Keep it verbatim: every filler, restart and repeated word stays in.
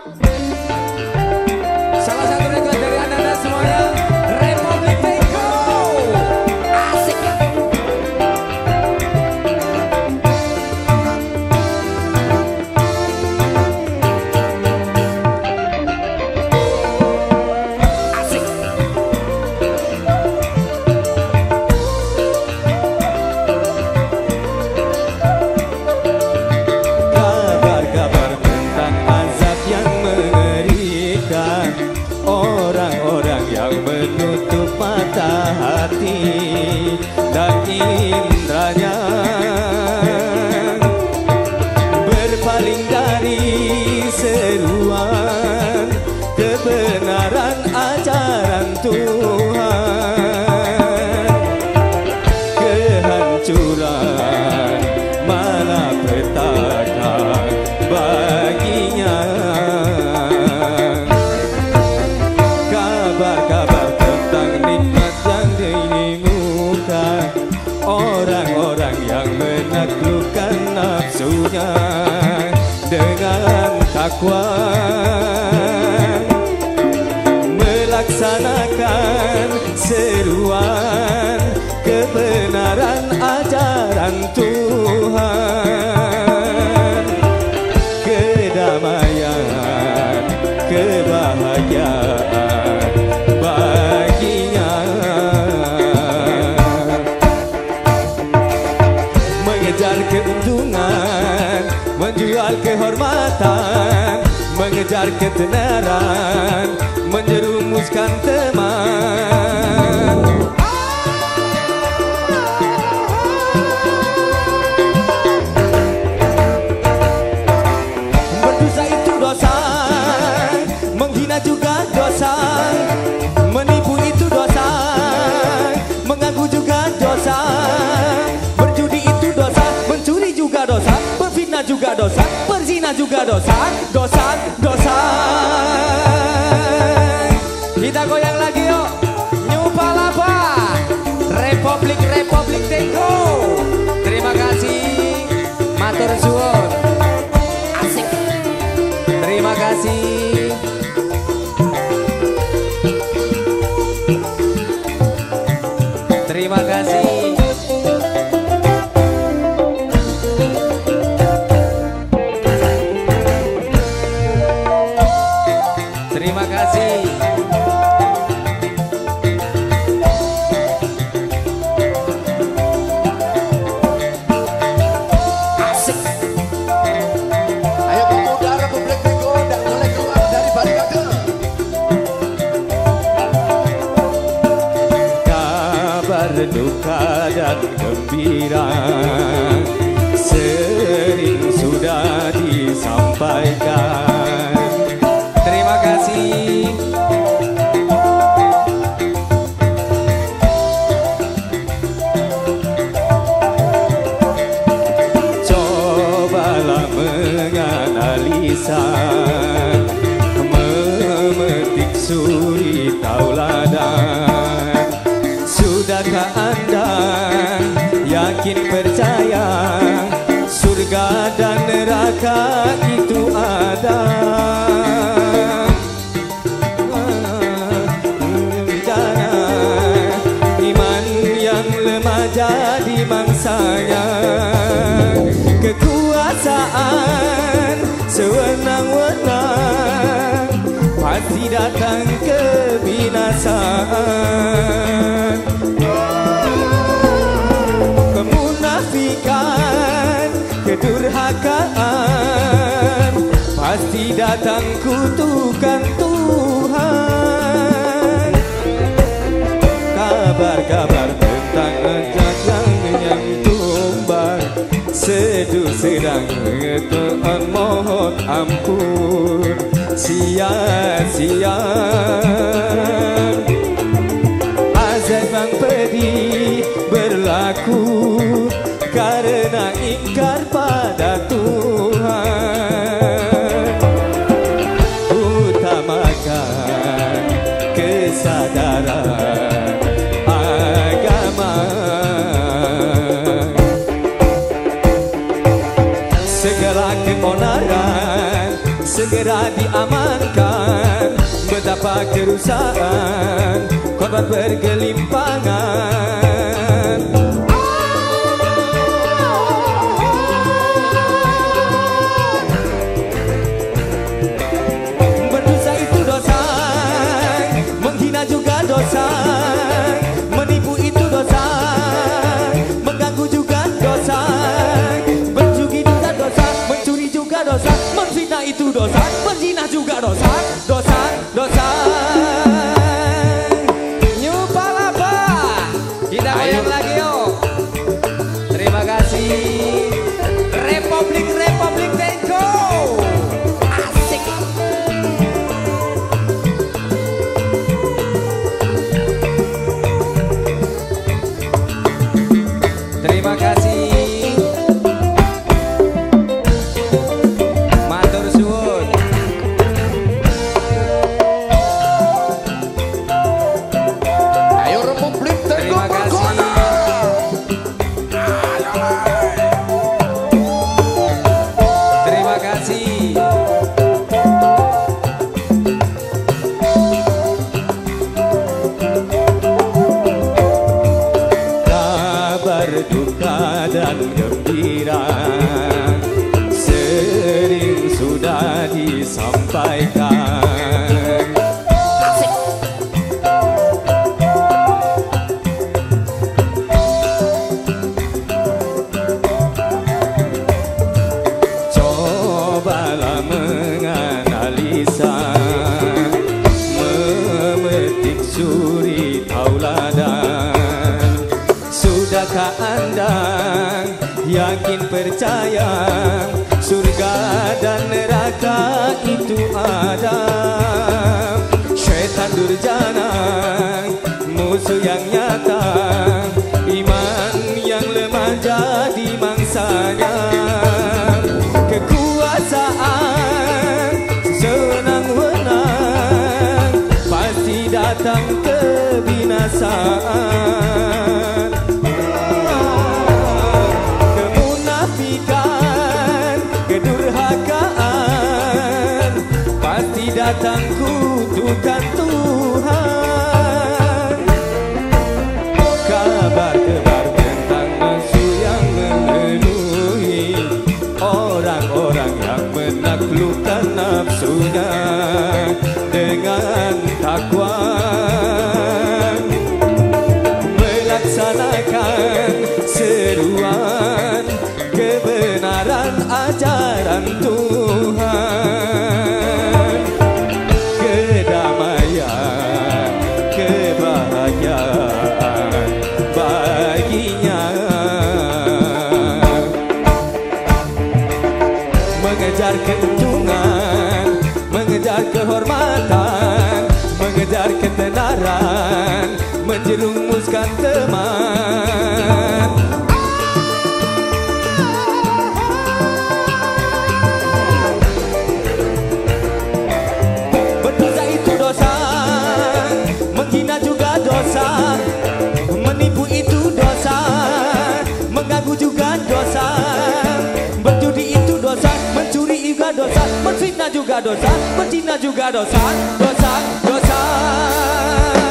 Salah satu request dari anda semuanya, Republik Teko. Asik. Asik. Kabar-kabar tentang azab yang mengerikan, orang-orang yang menutup mata hati dan indranya, berpaling dari seruan kebenaran ajaran Tuhan. Kehancuran malapetaka baginya. Kabar-kabar tentang nikmat yang diinginkan, orang-orang yang menaklukkan nafsunya dengan takwa, melaksanakan seruan kebenaran ajaran Tuhan. Kedamaian, kebahagiaan baginya. Mengejar keuntungan, menjual kehormatan, mengejar ketenaran, menjerumuskan teman. Berdosa itu dosa, menghina juga dosa, menipu itu dosa, mengganggu juga dosa, berjudi itu dosa, mencuri juga dosa, berfitnah juga dosa, berzina juga dosa, dosa, dosa. Kita goyang lagi yuk, Nyupalapa, Republik Republik Teko. Terima kasih, matur suwun. Asik. Terima kasih. Terima kasih. Terima kasih. Asik. Ayo pemuda Republik Teko, tidak boleh keluar dari barikade. Kabar duka dan gembira sering sudah disampaikan. Terima kasih. Cobalah menganalisa, memetik suri tauladan. Sudahkah Anda yakin percaya surga dan neraka itu ada? Jangan iman yang lemah jadi mangsanya, kekuasaan sewenang-wenang pasti datang kebinasaan. Kemunafikan, kedurhakaan pasti datang kutukan Tuhan. Kabar-kabar tentang ajang yang tumbang, seduh sedang Tuhan mohon ampun, sia-sia. Azab yang pedih berlaku karena ingkar pada Tuhan. Utamakan kesadaran agama, segala keonaran segera diamankan. Betapa kerusakan, korban bergelimpangan. Berdosa itu dosa, menghina juga dosa, menipu itu dosa, mengganggu juga dosa, berjudi juga dosa, mencuri juga dosa, menfitnah itu dosa, berzina juga dosa, dosa, dosa. New Palapa. Kita goyang lagi yuk. Terima kasih. Republik Republik Tango. Asik. Terima kasih. Matur suwun. Ayo Republik Tango Terima kasih. bergoda. Terima kasih. Kabar duka dan gembira sering sudah disampaikan. Cobalah menganalisa, memetik suri tauladan. Sudahkah Anda yakin percaya surga dan neraka itu ada? Syaitan durjana, musuh yang nyata, iman yang lemah jadi mangsanya. Kekuasaan senang-wenang pasti datang kebinasaan. Kemunafikan, kedurhakaan pasti datang kutukan Tuhan. Kabar-kabar tentang musuh yang memenuhi orang-orang yang menaklukkan nafsunya dengan takwa, melaksanakan seruan kebenaran ajaran Tuhan. Kedamaian, kebahagiaan baginya. Mengejar keuntungan, mengejar kehormatan, mengejar ketenaran, menjerumuskan teman. Berdosa itu dosa, menghina juga dosa, menipu itu dosa, mengganggu juga dosa, berjudi itu dosa, mencuri juga dosa, menfitnah juga dosa, berzina juga dosa, dosa, dosa.